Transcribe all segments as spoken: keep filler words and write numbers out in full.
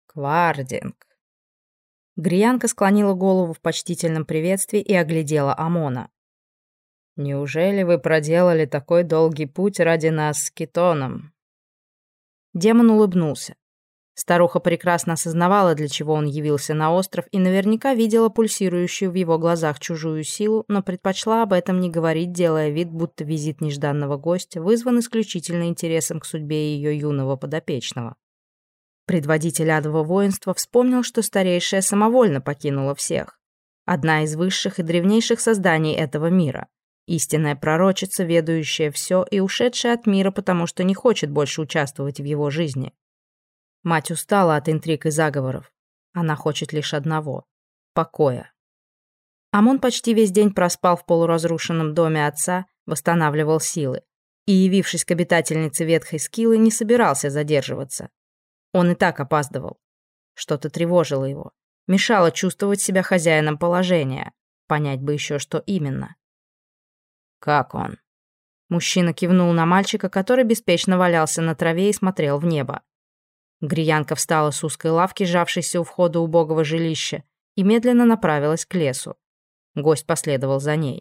Квардинг. Гриянка склонила голову в почтительном приветствии и оглядела Амона. «Неужели вы проделали такой долгий путь ради нас с Китоном?» Демон улыбнулся. Старуха прекрасно осознавала, для чего он явился на остров, и наверняка видела пульсирующую в его глазах чужую силу, но предпочла об этом не говорить, делая вид, будто визит нежданного гостя вызван исключительно интересом к судьбе ее юного подопечного. Предводитель адового воинства вспомнил, что старейшая самовольно покинула всех. Одна из высших и древнейших созданий этого мира. Истинная пророчица, ведающая все и ушедшая от мира, потому что не хочет больше участвовать в его жизни. Мать устала от интриг и заговоров. Она хочет лишь одного — покоя. Амон почти весь день проспал в полуразрушенном доме отца, восстанавливал силы. И, явившись к обитательнице ветхой скиллы, не собирался задерживаться. Он и так опаздывал. Что-то тревожило его. Мешало чувствовать себя хозяином положения. Понять бы еще, что именно. «Как он?» Мужчина кивнул на мальчика, который беспечно валялся на траве и смотрел в небо. Гриянка встала с узкой лавки, сжавшейся у входа убогого жилища, и медленно направилась к лесу. Гость последовал за ней.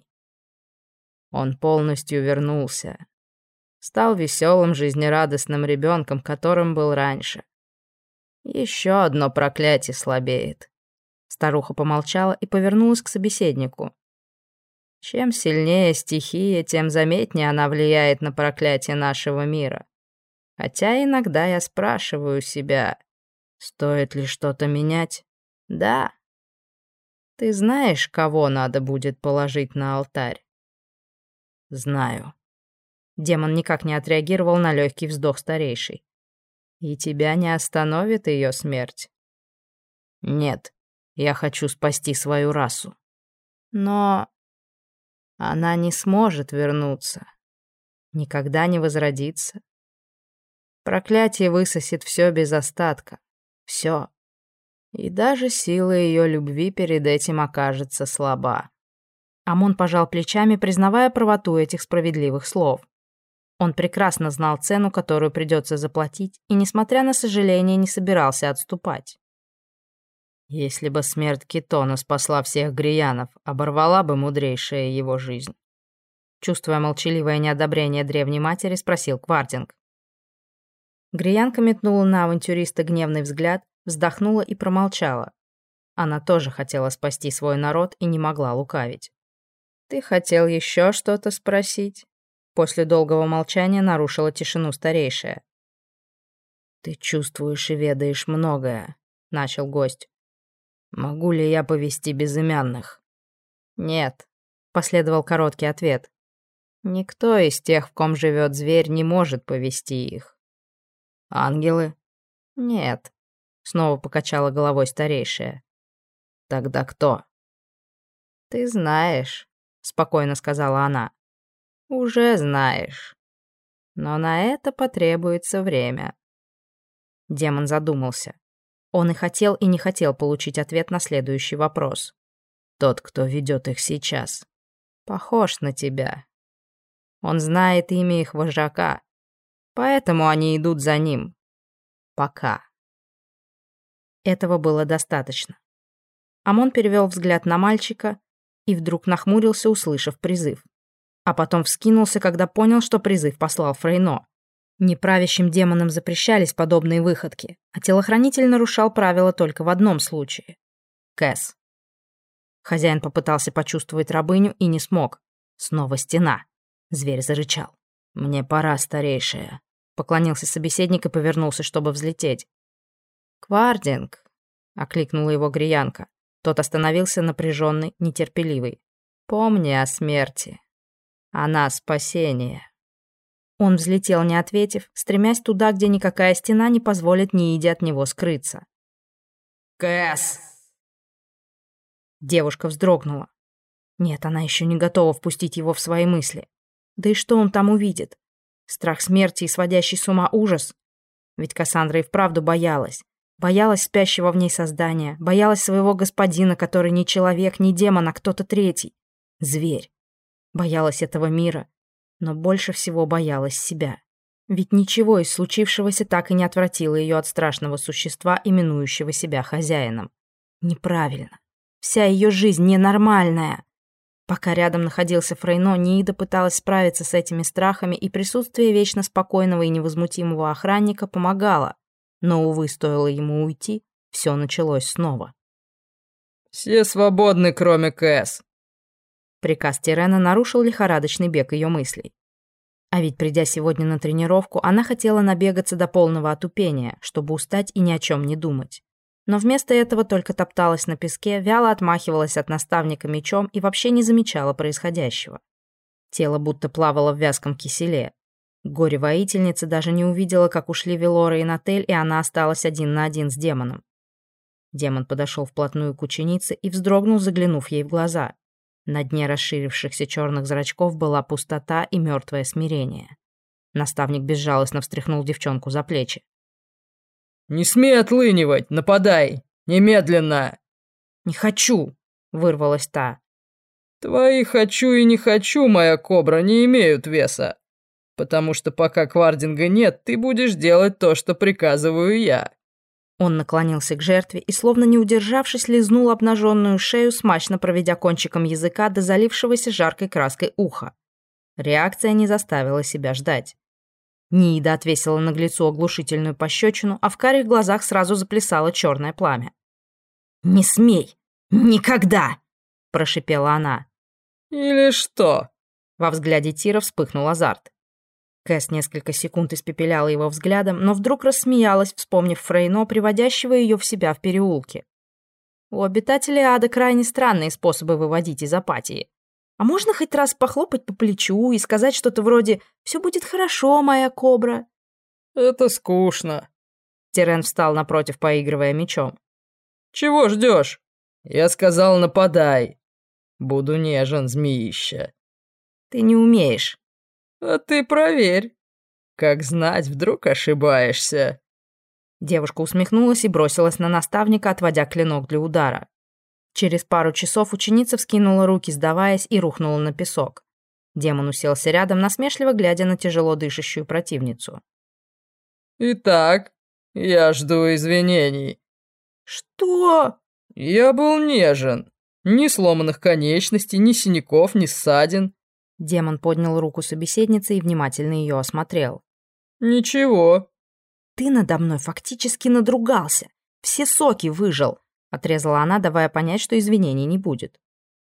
Он полностью вернулся. Стал веселым, жизнерадостным ребенком, которым был раньше. Еще одно проклятие слабеет. Старуха помолчала и повернулась к собеседнику. Чем сильнее стихия, тем заметнее она влияет на проклятие нашего мира. Хотя иногда я спрашиваю себя, стоит ли что-то менять? Да. Ты знаешь, кого надо будет положить на алтарь? Знаю. Демон никак не отреагировал на легкий вздох старейшей. И тебя не остановит ее смерть? Нет, я хочу спасти свою расу. Но она не сможет вернуться. Никогда не возродится. Проклятие высосет все без остатка. Все. И даже сила ее любви перед этим окажется слаба. Амон пожал плечами, признавая правоту этих справедливых слов. Он прекрасно знал цену, которую придется заплатить, и, несмотря на сожаление, не собирался отступать. Если бы смерть Китона спасла всех гриянов, оборвала бы мудрейшая его жизнь. Чувствуя молчаливое неодобрение древней матери, спросил Квардинг. Гриянка метнула на авантюриста гневный взгляд, вздохнула и промолчала. Она тоже хотела спасти свой народ и не могла лукавить. «Ты хотел еще что-то спросить?» После долгого молчания нарушила тишину старейшая. «Ты чувствуешь и ведаешь многое», — начал гость. «Могу ли я повести безымянных?» «Нет», — последовал короткий ответ. «Никто из тех, в ком живет зверь, не может повести их». «Ангелы?» «Нет», — снова покачала головой старейшая. «Тогда кто?» «Ты знаешь», — спокойно сказала она. «Уже знаешь. Но на это потребуется время». Демон задумался. Он и хотел, и не хотел получить ответ на следующий вопрос. «Тот, кто ведет их сейчас, похож на тебя. Он знает имя их вожака, поэтому они идут за ним. Пока». Этого было достаточно. Амон перевел взгляд на мальчика и вдруг нахмурился, услышав призыв. А потом вскинулся, когда понял, что призыв послал Фрейно. Неправящим демонам запрещались подобные выходки, а телохранитель нарушал правила только в одном случае. Кэс. Хозяин попытался почувствовать рабыню и не смог. Снова стена. Зверь зарычал. «Мне пора, старейшая», — поклонился собеседник и повернулся, чтобы взлететь. «Квардинг», — окликнула его Гриянка. Тот остановился напряженный, нетерпеливый. «Помни о смерти. Она спасение». Он взлетел, не ответив, стремясь туда, где никакая стена не позволит Нииде от него скрыться. «Кэс!» Девушка вздрогнула. Нет, она еще не готова впустить его в свои мысли. Да и что он там увидит? Страх смерти и сводящий с ума ужас? Ведь Кассандра и вправду боялась. Боялась спящего в ней создания, боялась своего господина, который не человек, не демон, а кто-то третий. Зверь. Боялась этого мира, но больше всего боялась себя. Ведь ничего из случившегося так и не отвратило ее от страшного существа, именующего себя хозяином. Неправильно. Вся ее жизнь ненормальная. Пока рядом находился Фрейно, Ниида пыталась справиться с этими страхами, и присутствие вечно спокойного и невозмутимого охранника помогало. Но, увы, стоило ему уйти, все началось снова. «Все свободны, кроме Кэс». Приказ Тирена нарушил лихорадочный бег ее мыслей. А ведь, придя сегодня на тренировку, она хотела набегаться до полного отупения, чтобы устать и ни о чем не думать. Но вместо этого только топталась на песке, вяло отмахивалась от наставника мечом и вообще не замечала происходящего. Тело будто плавало в вязком киселе. Горе-воительница даже не увидела, как ушли Велора и Натель, и она осталась один на один с демоном. Демон подошел вплотную к ученице и вздрогнул, заглянув ей в глаза. На дне расширившихся черных зрачков была пустота и мертвое смирение. Наставник безжалостно встряхнул девчонку за плечи. «Не смей отлынивать! Нападай! Немедленно!» «Не хочу!» — вырвалась та. «Твои «хочу» и «не хочу», моя кобра, не имеют веса. Потому что пока Квардинга нет, ты будешь делать то, что приказываю я». Он наклонился к жертве и, словно не удержавшись, лизнул обнаженную шею, смачно проведя кончиком языка до залившегося жаркой краской уха. Реакция не заставила себя ждать. Ниида отвесила наглецу оглушительную пощечину, а в карих глазах сразу заплясало черное пламя. «Не смей! Никогда!» – прошипела она. «Или что?» Во взгляде Тира вспыхнул азарт. Кэс несколько секунд испепеляла его взглядом, но вдруг рассмеялась, вспомнив Фрейно, приводящего ее в себя в переулке. У обитателей ада крайне странные способы выводить из апатии. А можно хоть раз похлопать по плечу и сказать что-то вроде «Все будет хорошо, моя кобра»? «Это скучно». Тирен встал напротив, поигрывая мечом. «Чего ждешь? Я сказал, нападай. Буду нежен, змеища». «Ты не умеешь». «А ты проверь. Как знать, вдруг ошибаешься». Девушка усмехнулась и бросилась на наставника, отводя клинок для удара. Через пару часов ученица вскинула руки, сдаваясь, и рухнула на песок. Демон уселся рядом, насмешливо глядя на тяжело дышащую противницу. «Итак, я жду извинений». «Что?» «Я был нежен. Ни сломанных конечностей, ни синяков, ни ссадин». Демон поднял руку собеседницы и внимательно ее осмотрел. «Ничего». «Ты надо мной фактически надругался. Все соки выжил», — отрезала она, давая понять, что извинений не будет.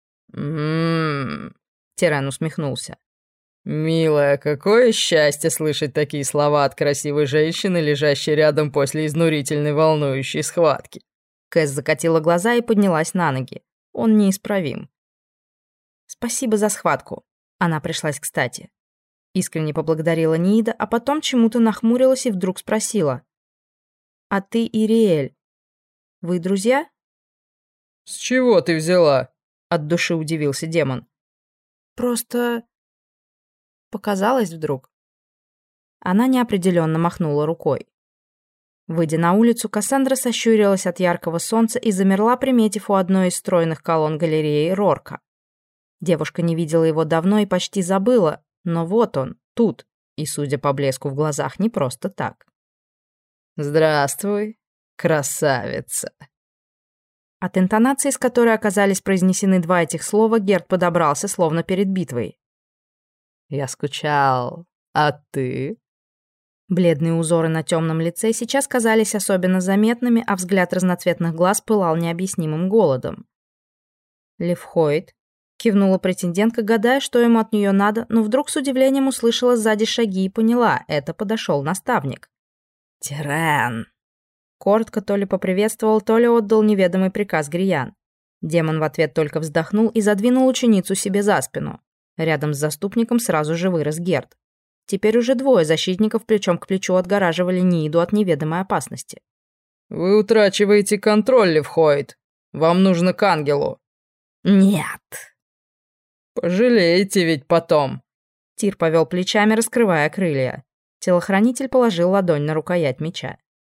«М-м-м», Тирен усмехнулся. «Милая, какое счастье слышать такие слова от красивой женщины, лежащей рядом после изнурительной волнующей схватки». Кэс закатила глаза и поднялась на ноги. Он неисправим. «Спасибо за схватку». Она пришлась кстати. Искренне поблагодарила Ниида, а потом чему-то нахмурилась и вдруг спросила. «А ты, Ириэль, вы друзья?» «С чего ты взяла?» От души удивился демон. «Просто... показалось вдруг». Она неопределенно махнула рукой. Выйдя на улицу, Кассандра сощурилась от яркого солнца и замерла, приметив у одной из стройных колонн галереи Рорка. Девушка не видела его давно и почти забыла, но вот он, тут, и, судя по блеску в глазах, не просто так. «Здравствуй, красавица». От интонации, с которой оказались произнесены два этих слова, Герд подобрался, словно перед битвой. «Я скучал, а ты?» Бледные узоры на темном лице сейчас казались особенно заметными, а взгляд разноцветных глаз пылал необъяснимым голодом. «Левхойд», — кивнула претендентка, гадая, что ему от нее надо, но вдруг с удивлением услышала сзади шаги и поняла — это подошел наставник. «Тирен!» Коротко то ли поприветствовал, то ли отдал неведомый приказ Гриян. Демон в ответ только вздохнул и задвинул ученицу себе за спину. Рядом с заступником сразу же вырос Герд. Теперь уже двое защитников плечом к плечу отгораживали Нииду от неведомой опасности. «Вы утрачиваете контроль, Левхойд. Вам нужно к ангелу». «Нет». «Пожалеете ведь потом». Тир повел плечами, раскрывая крылья. Телохранитель положил ладонь на рукоять меча.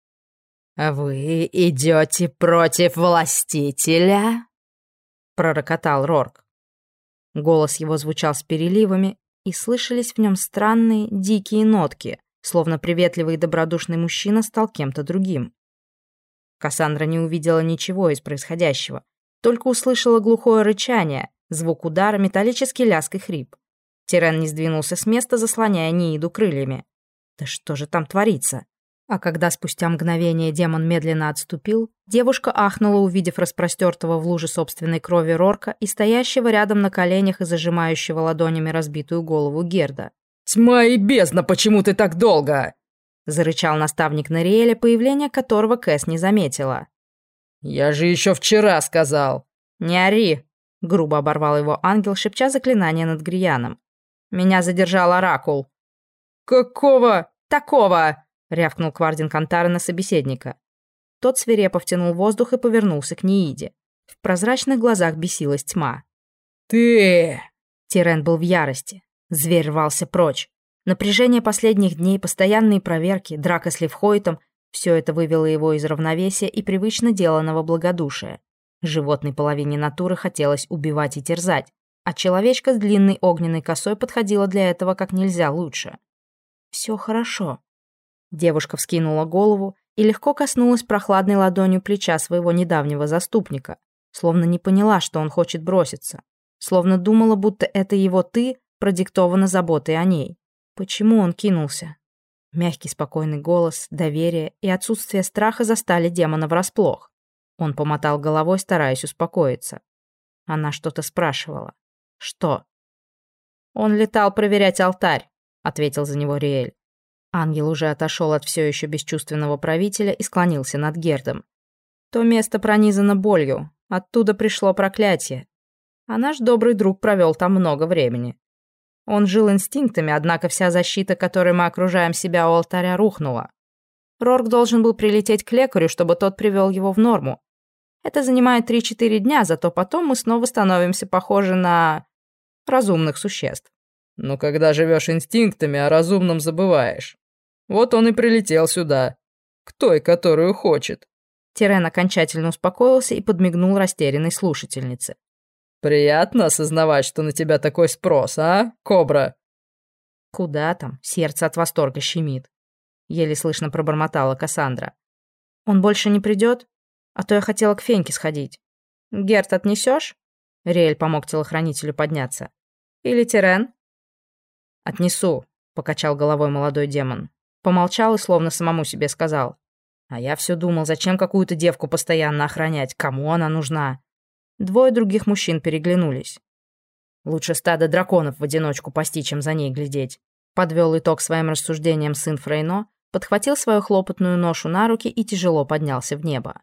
«Вы идете против властителя?» — пророкотал Рорк. Голос его звучал с переливами, и слышались в нем странные, дикие нотки, словно приветливый и добродушный мужчина стал кем-то другим. Кассандра не увидела ничего из происходящего, только услышала глухое рычание, звук удара, металлический лязг и хрип. Тирен не сдвинулся с места, заслоняя Нииду крыльями. Да что же там творится? А когда спустя мгновение демон медленно отступил, девушка ахнула, увидев распростертого в луже собственной крови Рорка и стоящего рядом на коленях и зажимающего ладонями разбитую голову Герда. «Тьма и бездна, почему ты так долго?» — зарычал наставник Нориэля, появление которого Кэс не заметила. «Я же еще вчера сказал!» «Не ори!» — грубо оборвал его ангел, шепча заклинание над Грияном. «Меня задержал Оракул». «Какого?» «Такого!» — рявкнул Квардин Кантара на собеседника. Тот свирепо втянул воздух и повернулся к Нииде. В прозрачных глазах бесилась тьма. «Ты...» Тирен был в ярости. Зверь рвался прочь. Напряжение последних дней, постоянные проверки, драка с Левхойтом — все это вывело его из равновесия и привычно деланного благодушия. Животной половине натуры хотелось убивать и терзать, а человечка с длинной огненной косой подходила для этого как нельзя лучше. «Все хорошо». Девушка вскинула голову и легко коснулась прохладной ладонью плеча своего недавнего заступника, словно не поняла, что он хочет броситься, словно думала, будто это его «ты» продиктовано заботой о ней. Почему он кинулся? Мягкий спокойный голос, доверие и отсутствие страха застали демона врасплох. Он помотал головой, стараясь успокоиться. Она что-то спрашивала. Что? «Он летал проверять алтарь», — ответил за него Риэль. Ангел уже отошел от все еще бесчувственного правителя и склонился над Гердом. То место пронизано болью, оттуда пришло проклятие. А наш добрый друг провел там много времени. Он жил инстинктами, однако вся защита, которой мы окружаем себя у алтаря, рухнула. Рорк должен был прилететь к лекарю, чтобы тот привел его в норму. Это занимает три-четыре дня, зато потом мы снова становимся похожи на... разумных существ. «Ну, когда живешь инстинктами, о разумном забываешь. Вот он и прилетел сюда. К той, которую хочет». Тирен окончательно успокоился и подмигнул растерянной слушательнице. «Приятно осознавать, что на тебя такой спрос, а, Кобра?» «Куда там? Сердце от восторга щемит», — еле слышно пробормотала Кассандра. «Он больше не придет? А то я хотела к Феньке сходить. Герт, отнесешь?» Риэль помог телохранителю подняться. «Или Тирен?» «Отнесу», — покачал головой молодой демон. Помолчал и словно самому себе сказал. «А я все думал, зачем какую-то девку постоянно охранять? Кому она нужна?» Двое других мужчин переглянулись. «Лучше стадо драконов в одиночку пасти, чем за ней глядеть», — подвел итог своим рассуждениям сын Фрейно, подхватил свою хлопотную ношу на руки и тяжело поднялся в небо.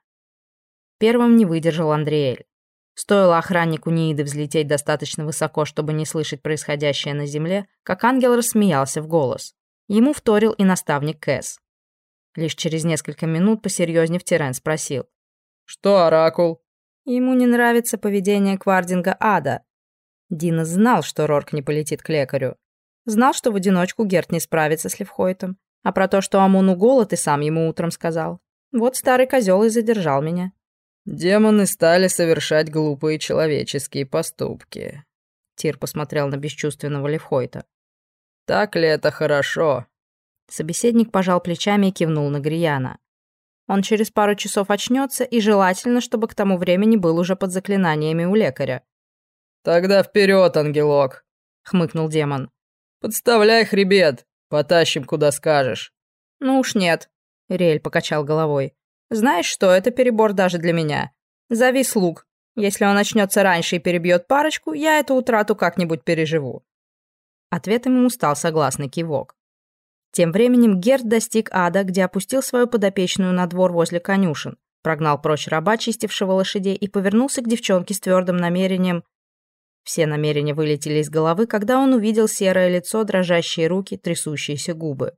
Первым не выдержал Андриэль. Стоило охраннику Нииды взлететь достаточно высоко, чтобы не слышать происходящее на земле, как ангел рассмеялся в голос. Ему вторил и наставник Кэс. Лишь через несколько минут посерьезнее Тирен спросил. «Что, Оракул?» Ему не нравится поведение Квардинга Ада. Дина знал, что Рорк не полетит к лекарю. Знал, что в одиночку Герт не справится с Левхойтом. А про то, что Амуну голод, и сам ему утром сказал. Вот старый козел и задержал меня. «Демоны стали совершать глупые человеческие поступки». Тир посмотрел на бесчувственного Левхойта. «Так ли это хорошо?» Собеседник пожал плечами и кивнул на Грияна. Он через пару часов очнется, и желательно, чтобы к тому времени был уже под заклинаниями у лекаря. «Тогда вперед, ангелок!» — хмыкнул демон. «Подставляй хребет, потащим, куда скажешь». «Ну уж нет», — Риэль покачал головой. «Знаешь что, это перебор даже для меня. Зови слуг. Если он очнется раньше и перебьет парочку, я эту утрату как-нибудь переживу». Ответом ему стал согласный кивок. Тем временем Герт достиг ада, где опустил свою подопечную на двор возле конюшен, прогнал прочь раба, чистившего лошадей, и повернулся к девчонке с твердым намерением. Все намерения вылетели из головы, когда он увидел серое лицо, дрожащие руки, трясущиеся губы.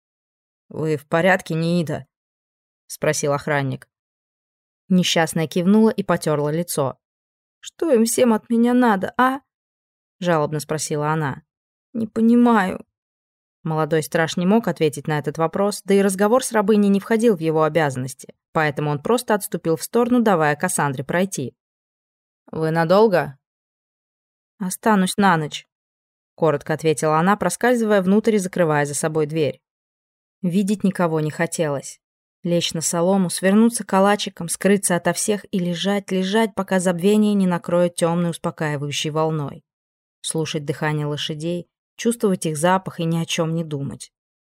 «Вы в порядке, Ниида?» — спросил охранник. Несчастная кивнула и потерла лицо. «Что им всем от меня надо, а?» — жалобно спросила она. «Не понимаю». Молодой страж не мог ответить на этот вопрос, да и разговор с рабыней не входил в его обязанности, поэтому он просто отступил в сторону, давая Кассандре пройти. «Вы надолго?» «Останусь на ночь», — коротко ответила она, проскальзывая внутрь и закрывая за собой дверь. Видеть никого не хотелось. Лечь на солому, свернуться калачиком, скрыться ото всех и лежать, лежать, пока забвение не накроет темной успокаивающей волной. Слушать дыхание лошадей, чувствовать их запах и ни о чем не думать.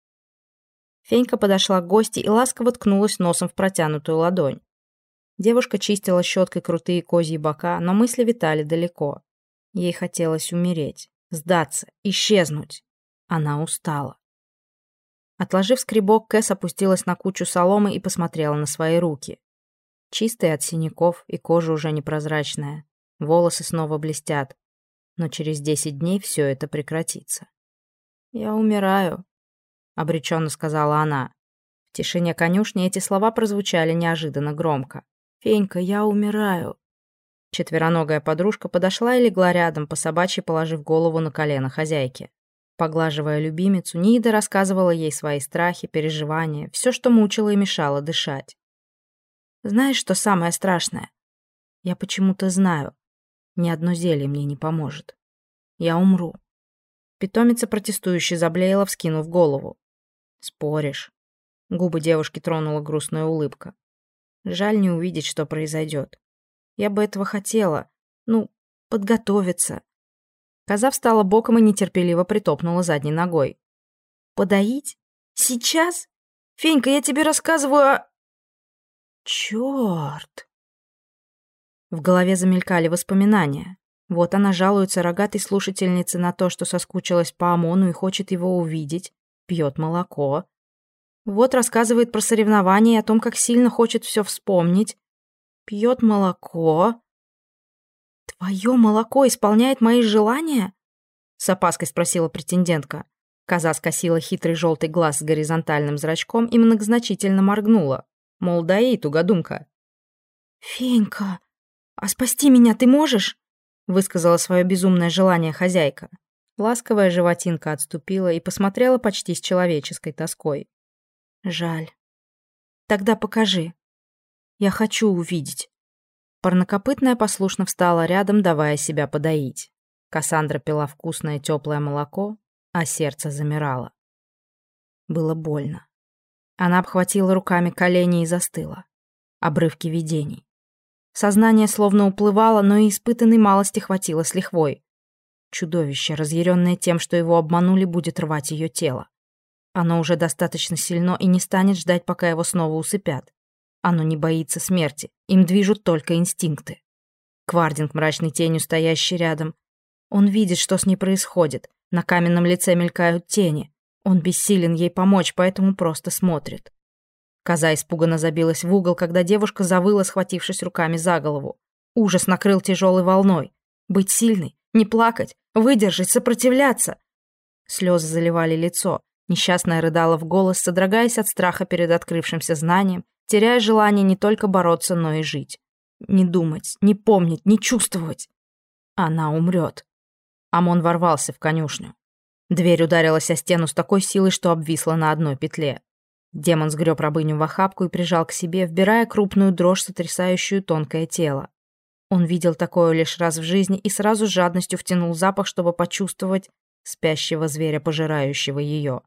Фенька подошла к гости и ласково ткнулась носом в протянутую ладонь. Девушка чистила щеткой крутые козьи бока, но мысли витали далеко. Ей хотелось умереть, сдаться, исчезнуть. Она устала. Отложив скребок, Кэс опустилась на кучу соломы и посмотрела на свои руки. Чистые от синяков, и кожа уже непрозрачная. Волосы снова блестят. Но через десять дней все это прекратится. «Я умираю», — обреченно сказала она. В тишине конюшни эти слова прозвучали неожиданно громко. «Фенька, я умираю». Четвероногая подружка подошла и легла рядом, по собачьи положив голову на колено хозяйки. Поглаживая любимицу, Нида рассказывала ей свои страхи, переживания, все, что мучило и мешало дышать. «Знаешь, что самое страшное? Я почему-то знаю. Ни одно зелье мне не поможет. Я умру». Питомица протестующе заблеяла, вскинув голову. «Споришь?» Губы девушки тронула грустная улыбка. «Жаль не увидеть, что произойдет. Я бы этого хотела. Ну, подготовиться». Коза встала боком и нетерпеливо притопнула задней ногой. «Подоить? Сейчас? Фенька, я тебе рассказываю о...» «Чёрт!» В голове замелькали воспоминания. Вот она жалуется рогатой слушательнице на то, что соскучилась по Амону и хочет его увидеть, пьет молоко. Вот рассказывает про соревнования и о том, как сильно хочет все вспомнить. Пьет молоко. «Твое молоко исполняет мои желания?» — с опаской спросила претендентка. Коза скосила хитрый желтый глаз с горизонтальным зрачком и многозначительно моргнула. Мол, даи, тугодумка. «Фенька, а спасти меня ты можешь?» — высказала свое безумное желание хозяйка. Ласковая животинка отступила и посмотрела почти с человеческой тоской. «Жаль. Тогда покажи. Я хочу увидеть». Парнокопытная послушно встала рядом, давая себя подоить. Кассандра пила вкусное теплое молоко, а сердце замирало. Было больно. Она обхватила руками колени и застыла. Обрывки видений. Сознание словно уплывало, но и испытанной малости хватило с лихвой. Чудовище, разъяренное тем, что его обманули, будет рвать ее тело. Оно уже достаточно сильно и не станет ждать, пока его снова усыпят. Оно не боится смерти, им движут только инстинкты. Квардинг, мрачной тенью стоящий рядом. Он видит, что с ней происходит. На каменном лице мелькают тени. Он бессилен ей помочь, поэтому просто смотрит. Коза испуганно забилась в угол, когда девушка завыла, схватившись руками за голову. Ужас накрыл тяжелой волной. Быть сильной, не плакать, выдержать, сопротивляться. Слезы заливали лицо. Несчастная рыдала в голос, содрогаясь от страха перед открывшимся знанием, теряя желание не только бороться, но и жить. Не думать, не помнить, не чувствовать. Она умрет. Амон ворвался в конюшню. Дверь ударилась о стену с такой силой, что обвисла на одной петле. Демон сгреб рабыню в охапку и прижал к себе, вбирая крупную дрожь, сотрясающую тонкое тело. Он видел такое лишь раз в жизни и сразу с жадностью втянул запах, чтобы почувствовать спящего зверя, пожирающего ее.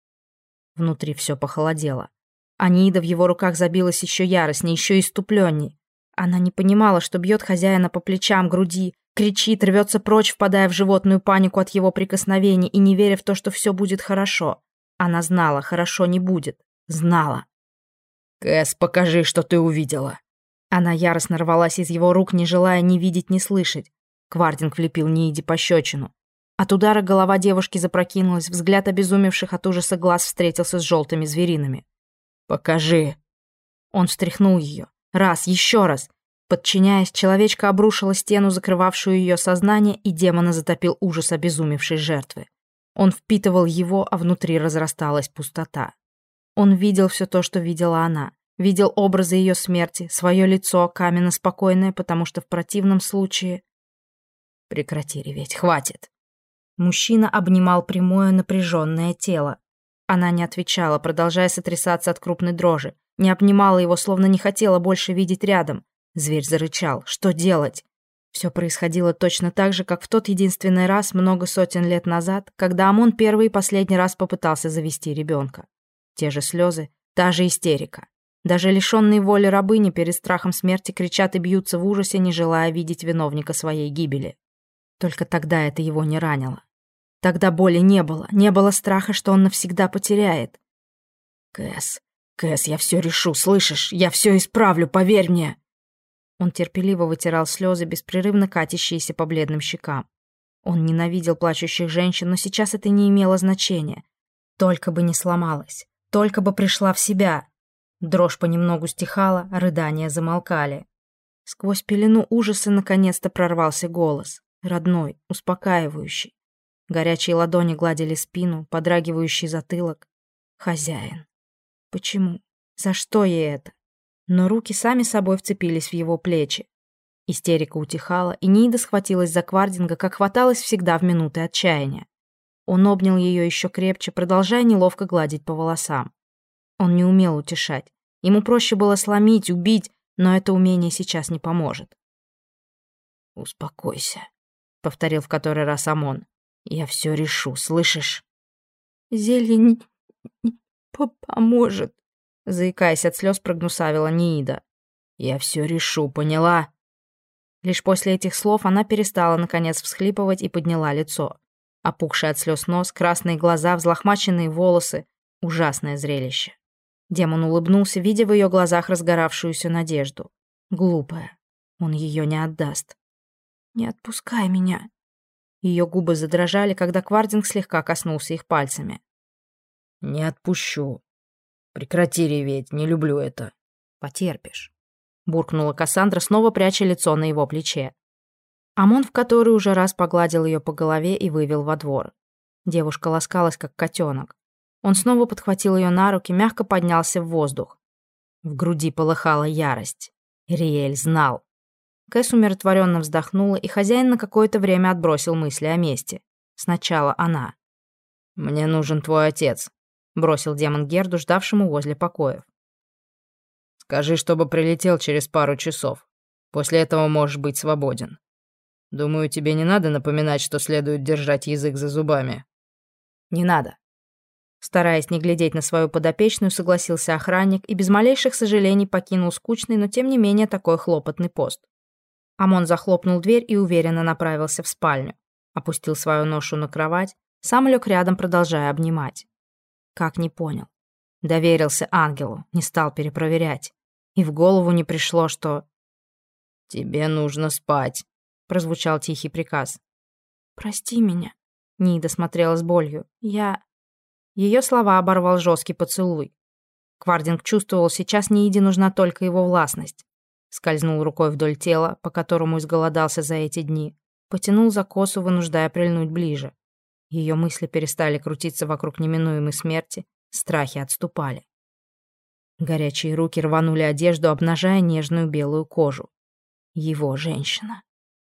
Внутри все похолодело. Анида в его руках забилась еще яростней, еще иступленней. Она не понимала, что бьет хозяина по плечам, груди, кричит, рвется прочь, впадая в животную панику от его прикосновений и не веря в то, что все будет хорошо. Она знала, хорошо не будет. Знала. «Кэс, покажи, что ты увидела». Она яростно рвалась из его рук, не желая ни видеть, ни слышать. Квардинг влепил Нииде пощечину. От удара голова девушки запрокинулась, взгляд обезумевших от ужаса глаз встретился с желтыми зверинами. «Покажи». Он встряхнул ее. Раз, еще раз. Подчиняясь, человечка обрушила стену, закрывавшую ее сознание, и демона затопил ужас обезумевшей жертвы. Он впитывал его, а внутри разрасталась пустота. Он видел все то, что видела она. Видел образы ее смерти, свое лицо, каменно спокойное, потому что в противном случае... Прекрати реветь, хватит. Мужчина обнимал прямое напряженное тело. Она не отвечала, продолжая сотрясаться от крупной дрожи. Не обнимала его, словно не хотела больше видеть рядом. Зверь зарычал. Что делать? Все происходило точно так же, как в тот единственный раз много сотен лет назад, когда Амон первый и последний раз попытался завести ребенка. Те же слезы, та же истерика. Даже лишенные воли рабыни перед страхом смерти кричат и бьются в ужасе, не желая видеть виновника своей гибели. Только тогда это его не ранило. Тогда боли не было, не было страха, что он навсегда потеряет. «Кэс, Кэс, я все решу, слышишь? Я все исправлю, поверь мне!» Он терпеливо вытирал слезы, беспрерывно катящиеся по бледным щекам. Он ненавидел плачущих женщин, но сейчас это не имело значения. Только бы не сломалась, только бы пришла в себя. Дрожь понемногу стихала, рыдания замолкали. Сквозь пелену ужаса наконец-то прорвался голос, родной, успокаивающий. Горячие ладони гладили спину, подрагивающий затылок. Хозяин. Почему? За что ей это? Но руки сами собой вцепились в его плечи. Истерика утихала, и Нида схватилась за Квардинга, как хваталась всегда в минуты отчаяния. Он обнял ее еще крепче, продолжая неловко гладить по волосам. Он не умел утешать. Ему проще было сломить, убить, но это умение сейчас не поможет. «Успокойся», — повторил в который раз Амон. «Я все решу, слышишь?» «Зелье не, не поможет», — заикаясь от слез, прогнусавила Ниида. «Я все решу, поняла?» Лишь после этих слов она перестала, наконец, всхлипывать и подняла лицо. Опухший от слез нос, красные глаза, взлохмаченные волосы. Ужасное зрелище. Демон улыбнулся, видя в ее глазах разгоравшуюся надежду. Глупая. Он ее не отдаст. «Не отпускай меня». Ее губы задрожали, когда Квардинг слегка коснулся их пальцами. «Не отпущу. Прекрати реветь, не люблю это». «Потерпишь», — буркнула Кассандра, снова пряча лицо на его плече. Амон в который уже раз погладил ее по голове и вывел во двор. Девушка ласкалась, как котенок. Он снова подхватил ее на руки, мягко поднялся в воздух. В груди полыхала ярость. Ириэль знал. Кэс умиротворенно вздохнула, и хозяин на какое-то время отбросил мысли о мести. Сначала она. «Мне нужен твой отец», — бросил демон Герду, ждавшему возле покоев. «Скажи, чтобы прилетел через пару часов. После этого можешь быть свободен. Думаю, тебе не надо напоминать, что следует держать язык за зубами». «Не надо». Стараясь не глядеть на свою подопечную, согласился охранник и без малейших сожалений покинул скучный, но тем не менее такой хлопотный пост. Амон захлопнул дверь и уверенно направился в спальню. Опустил свою ношу на кровать, сам лег рядом, продолжая обнимать. Как не понял. Доверился ангелу, не стал перепроверять. И в голову не пришло, что... «Тебе нужно спать», — прозвучал тихий приказ. «Прости меня», — Нида смотрела с болью. «Я...» Ее слова оборвал жесткий поцелуй. Квардинг чувствовал, сейчас Нииде нужна только его властность. Скользнул рукой вдоль тела, по которому изголодался за эти дни. Потянул за косу, вынуждая прильнуть ближе. Ее мысли перестали крутиться вокруг неминуемой смерти, страхи отступали. Горячие руки рванули одежду, обнажая нежную белую кожу. Его женщина.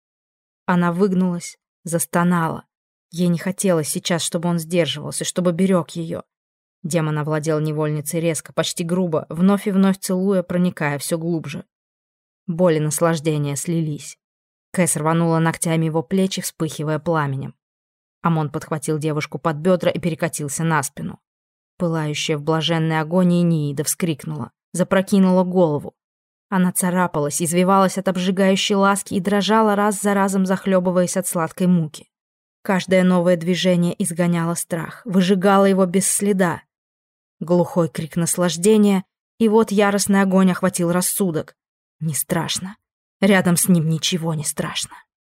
Она выгнулась, застонала. Ей не хотелось сейчас, чтобы он сдерживался, чтобы берег ее. Демон овладел невольницей резко, почти грубо, вновь и вновь целуя, проникая все глубже. Боль и наслаждение слились. Кэс рванула ногтями его плечи, вспыхивая пламенем. Амон подхватил девушку под бедра и перекатился на спину. Пылающая в блаженной агонии Ниида вскрикнула, запрокинула голову. Она царапалась, извивалась от обжигающей ласки и дрожала раз за разом, захлебываясь от сладкой муки. Каждое новое движение изгоняло страх, выжигало его без следа. Глухой крик наслаждения, и вот яростный огонь охватил рассудок. Не страшно. Рядом с ним ничего не страшно.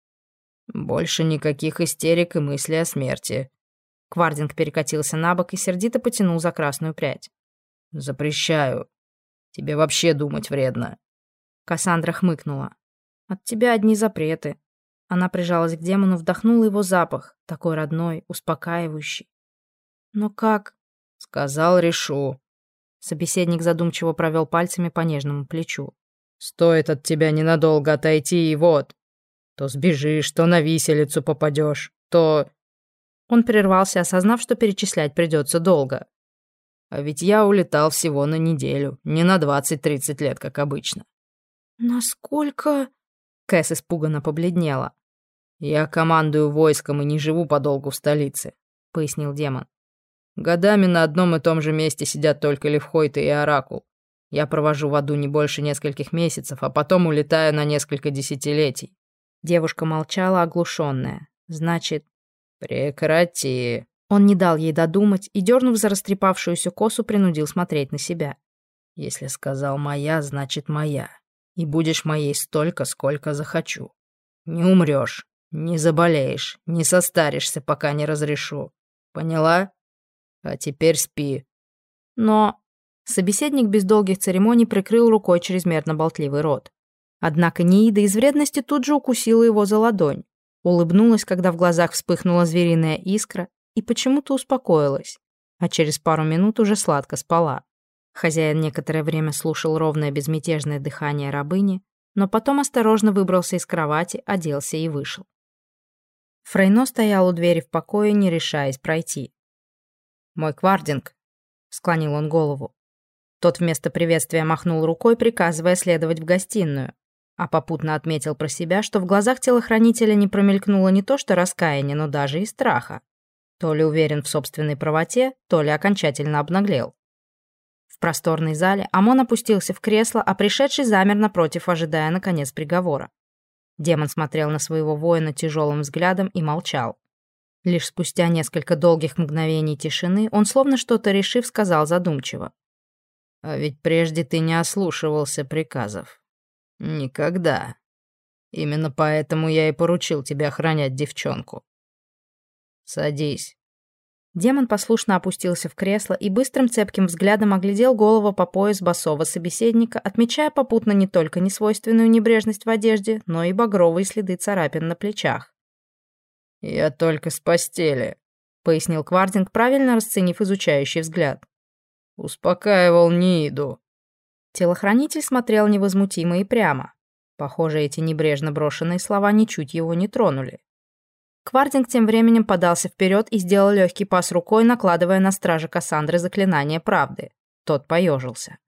«Больше никаких истерик и мыслей о смерти». Квардинг перекатился на бок и сердито потянул за красную прядь. «Запрещаю. Тебе вообще думать вредно». Кассандра хмыкнула. «От тебя одни запреты». Она прижалась к демону, вдохнула его запах, такой родной, успокаивающий. «Но как?» «Сказал, решу». Собеседник задумчиво провел пальцами по нежному плечу. «Стоит от тебя ненадолго отойти, и вот. То сбежишь, то на виселицу попадешь, то...» Он прервался, осознав, что перечислять придется долго. «А ведь я улетал всего на неделю, не на двадцать-тридцать лет, как обычно». «Насколько...» Кэс испуганно побледнела. «Я командую войском и не живу подолгу в столице», — пояснил демон. Годами на одном и том же месте сидят только Левхойт и Оракул. Я провожу в аду не больше нескольких месяцев, а потом улетаю на несколько десятилетий». Девушка молчала, оглушенная. «Значит...» «Прекрати». Он не дал ей додумать и, дернув за растрепавшуюся косу, принудил смотреть на себя. «Если сказал моя, значит моя. И будешь моей столько, сколько захочу. Не умрешь, не заболеешь, не состаришься, пока не разрешу. Поняла? А теперь спи». Но... Собеседник без долгих церемоний прикрыл рукой чрезмерно болтливый рот. Однако Ниида из вредности тут же укусила его за ладонь, улыбнулась, когда в глазах вспыхнула звериная искра, и почему-то успокоилась, а через пару минут уже сладко спала. Хозяин некоторое время слушал ровное безмятежное дыхание рабыни, но потом осторожно выбрался из кровати, оделся и вышел. Фрейно стоял у двери в покое, не решаясь пройти. «Мой Квардинг», — склонил он голову. Тот вместо приветствия махнул рукой, приказывая следовать в гостиную, а попутно отметил про себя, что в глазах телохранителя не промелькнуло не то что раскаяние, но даже и страха. То ли уверен в собственной правоте, то ли окончательно обнаглел. В просторной зале Амон опустился в кресло, а пришедший замер напротив, ожидая, наконец, приговора. Демон смотрел на своего воина тяжелым взглядом и молчал. Лишь спустя несколько долгих мгновений тишины он, словно что-то решив, сказал задумчиво. «А ведь прежде ты не ослушивался приказов. Никогда. Именно поэтому я и поручил тебе охранять девчонку. Садись». Демон послушно опустился в кресло и быстрым цепким взглядом оглядел голову по пояс босого собеседника, отмечая попутно не только несвойственную небрежность в одежде, но и багровые следы царапин на плечах. «Я только с постели», — пояснил Квардинг, правильно расценив изучающий взгляд. «Успокаивал Нииду». Телохранитель смотрел невозмутимо и прямо. Похоже, эти небрежно брошенные слова ничуть его не тронули. Квардинг тем временем подался вперед и сделал легкий пас рукой, накладывая на стража Кассандры заклинание правды. Тот поежился.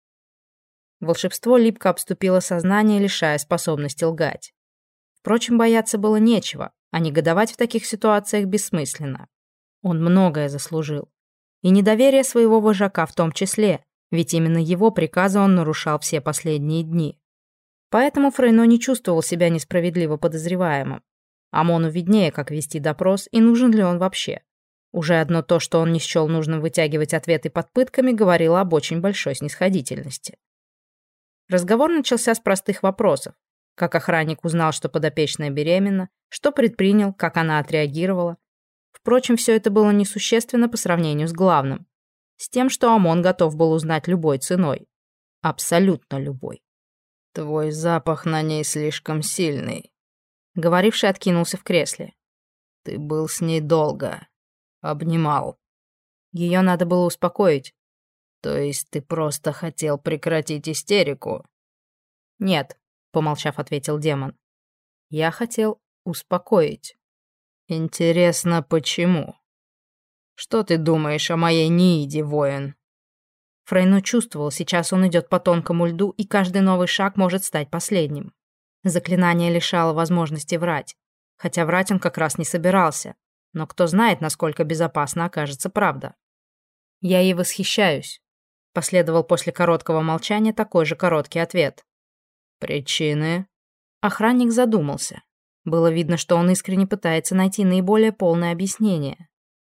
Волшебство липко обступило сознание, лишая способности лгать. Впрочем, бояться было нечего, а негодовать в таких ситуациях бессмысленно. Он многое заслужил. И недоверие своего вожака в том числе, ведь именно его приказы он нарушал все последние дни. Поэтому Фрейно не чувствовал себя несправедливо подозреваемым. Амону виднее, как вести допрос и нужен ли он вообще. Уже одно то, что он не счел нужным вытягивать ответы под пытками, говорило об очень большой снисходительности. Разговор начался с простых вопросов. Как охранник узнал, что подопечная беременна, что предпринял, как она отреагировала. Впрочем, все это было несущественно по сравнению с главным. С тем, что Амон готов был узнать любой ценой. Абсолютно любой. «Твой запах на ней слишком сильный», — говоривший откинулся в кресле. «Ты был с ней долго. Обнимал». Ее надо было успокоить. «То есть ты просто хотел прекратить истерику?» «Нет», — помолчав, ответил демон. «Я хотел успокоить». «Интересно, почему? Что ты думаешь о моей Нииде, воин?» Фрейно чувствовал, сейчас он идет по тонкому льду, и каждый новый шаг может стать последним. Заклинание лишало возможности врать. Хотя врать он как раз не собирался. Но кто знает, насколько безопасно окажется правда. «Я ей восхищаюсь», — последовал после короткого молчания такой же короткий ответ. «Причины?» Охранник задумался. Было видно, что он искренне пытается найти наиболее полное объяснение.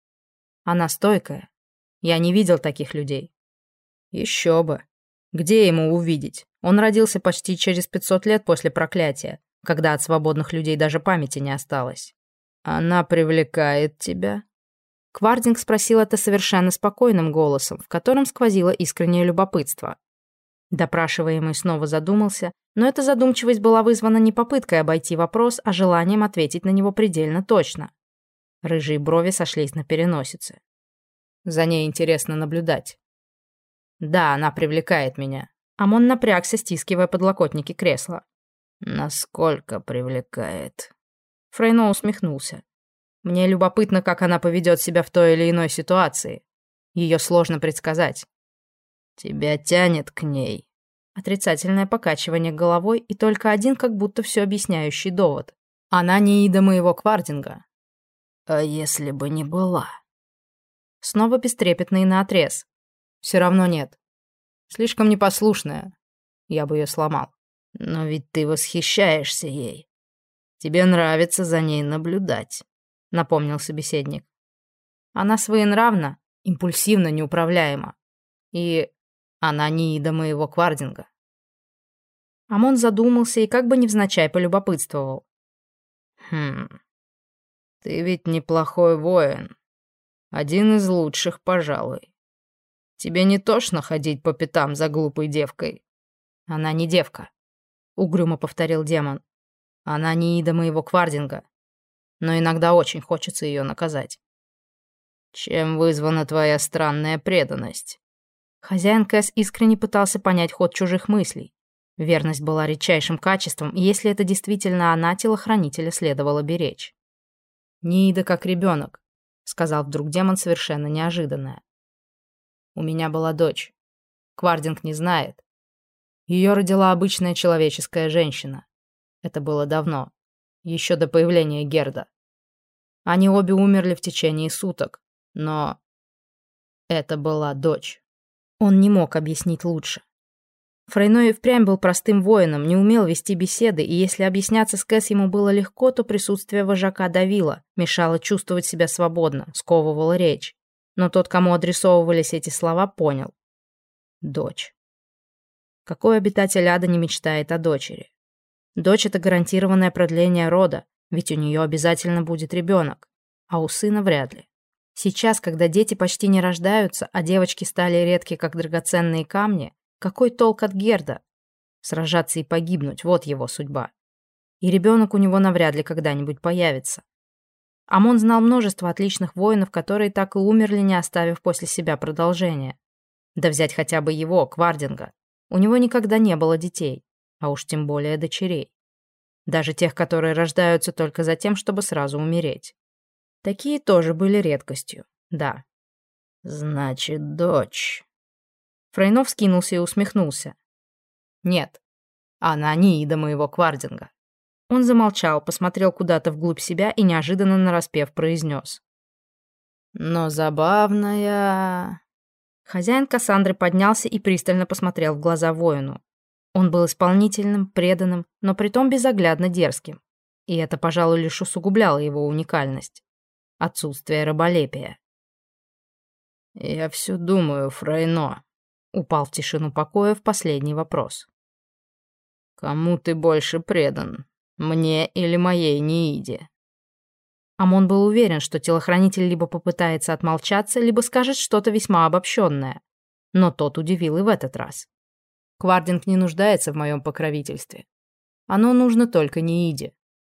Она стойкая. Я не видел таких людей. Еще бы. Где ему увидеть? Он родился почти через пятьсот лет после проклятия, когда от свободных людей даже памяти не осталось. Она привлекает тебя? Квардинг спросил это совершенно спокойным голосом, в котором сквозило искреннее любопытство. Допрашиваемый снова задумался, но эта задумчивость была вызвана не попыткой обойти вопрос, а желанием ответить на него предельно точно. Рыжие брови сошлись на переносице. За ней интересно наблюдать. Да, она привлекает меня. Амон напрягся, стискивая подлокотники кресла. Насколько привлекает? Фрейно усмехнулся. Мне любопытно, как она поведет себя в той или иной ситуации. Ее сложно предсказать. Тебя тянет к ней. Отрицательное покачивание головой и только один как будто все объясняющий довод. Она не Ида моего Квардинга. А если бы не была? снова бестрепетно и наотрез. Все равно нет. Слишком непослушная. Я бы ее сломал. Но ведь ты восхищаешься ей. Тебе нравится за ней наблюдать, напомнил собеседник. Она своенравна, импульсивна, неуправляема. И она не Ида моего Квардинга. Амон задумался и как бы невзначай полюбопытствовал. Хм, ты ведь неплохой воин. Один из лучших, пожалуй. Тебе не тошно ходить по пятам за глупой девкой? Она не девка, угрюмо повторил демон. Она не Ида моего Квардинга. Но иногда очень хочется ее наказать. Чем вызвана твоя странная преданность? Хозяин Кэс искренне пытался понять ход чужих мыслей. Верность была редчайшим качеством, и если это действительно она, телохранителя следовало беречь. «Не Ида как ребенок», — сказал вдруг демон совершенно неожиданное. «У меня была дочь. Квардинг не знает. Ее родила обычная человеческая женщина. Это было давно, еще до появления Герда. Они обе умерли в течение суток, но это была дочь». Он не мог объяснить лучше. Фрейной и впрямь был простым воином, не умел вести беседы, и если объясняться с Кэс ему было легко, то присутствие вожака давило, мешало чувствовать себя свободно, сковывало речь. Но тот, кому адресовывались эти слова, понял. Дочь. Какой обитатель ада не мечтает о дочери? Дочь — это гарантированное продление рода, ведь у нее обязательно будет ребенок, а у сына вряд ли. Сейчас, когда дети почти не рождаются, а девочки стали редки, как драгоценные камни, какой толк от Герда? Сражаться и погибнуть — вот его судьба. И ребенок у него навряд ли когда-нибудь появится. Амон знал множество отличных воинов, которые так и умерли, не оставив после себя продолжения. Да взять хотя бы его, Квардинга. У него никогда не было детей, а уж тем более дочерей. Даже тех, которые рождаются только за тем, чтобы сразу умереть. Такие тоже были редкостью, да. «Значит, дочь...» Фрейнов скинулся и усмехнулся. «Нет, она не Ида моего Квардинга». Он замолчал, посмотрел куда-то вглубь себя и неожиданно нараспев произнес. «Но забавная...» Хозяин Кассандры поднялся и пристально посмотрел в глаза воину. Он был исполнительным, преданным, но притом безоглядно дерзким. И это, пожалуй, лишь усугубляло его уникальность. Отсутствие раболепия. «Я все думаю, Фрейно», — упал в тишину покоя в последний вопрос. «Кому ты больше предан, мне или моей Неиде?» Амон был уверен, что телохранитель либо попытается отмолчаться, либо скажет что-то весьма обобщенное. Но тот удивил и в этот раз. Квардинг не нуждается в моем покровительстве. Оно нужно только Неиде.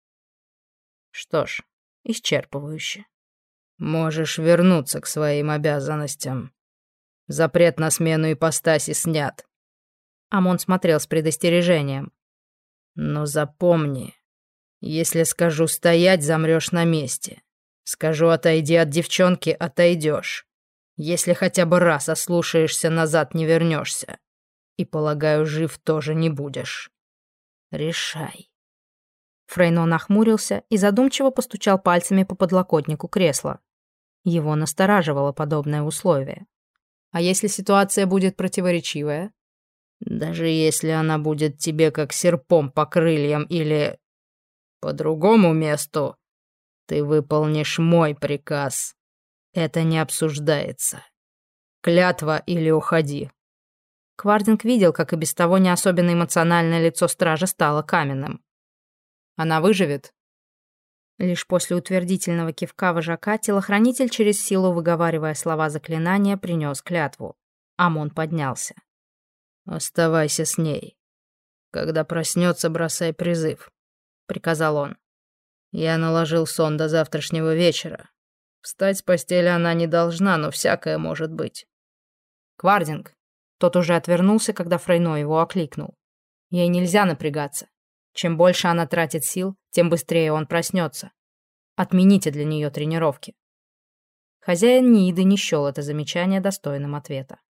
Что ж, исчерпывающе. Можешь вернуться к своим обязанностям. Запрет на смену ипостаси снят. Амон смотрел с предостережением. Но запомни, если скажу стоять, замрёшь на месте. Скажу отойди от девчонки, отойдёшь. Если хотя бы раз ослушаешься, назад не вернёшься. И, полагаю, жив тоже не будешь. Решай. Фрейно нахмурился и задумчиво постучал пальцами по подлокотнику кресла. Его настораживало подобное условие. А если ситуация будет противоречивая? Даже если она будет тебе как серпом по крыльям или по другому месту, ты выполнишь мой приказ. Это не обсуждается. Клятва или уходи. Квардинг видел, как и без того не особенно эмоциональное лицо стража стало каменным. Она выживет? Лишь после утвердительного кивка вожака телохранитель, через силу выговаривая слова заклинания, принес клятву. Амон поднялся. «Оставайся с ней. Когда проснется, бросай призыв», — приказал он. «Я наложил сон до завтрашнего вечера. Встать с постели она не должна, но всякое может быть». «Квардинг». Тот уже отвернулся, когда Фрейно его окликнул. «Ей нельзя напрягаться. Чем больше она тратит сил, тем быстрее он проснется. Отмените для нее тренировки». Хозяин Нииды не счел это замечание достойным ответа.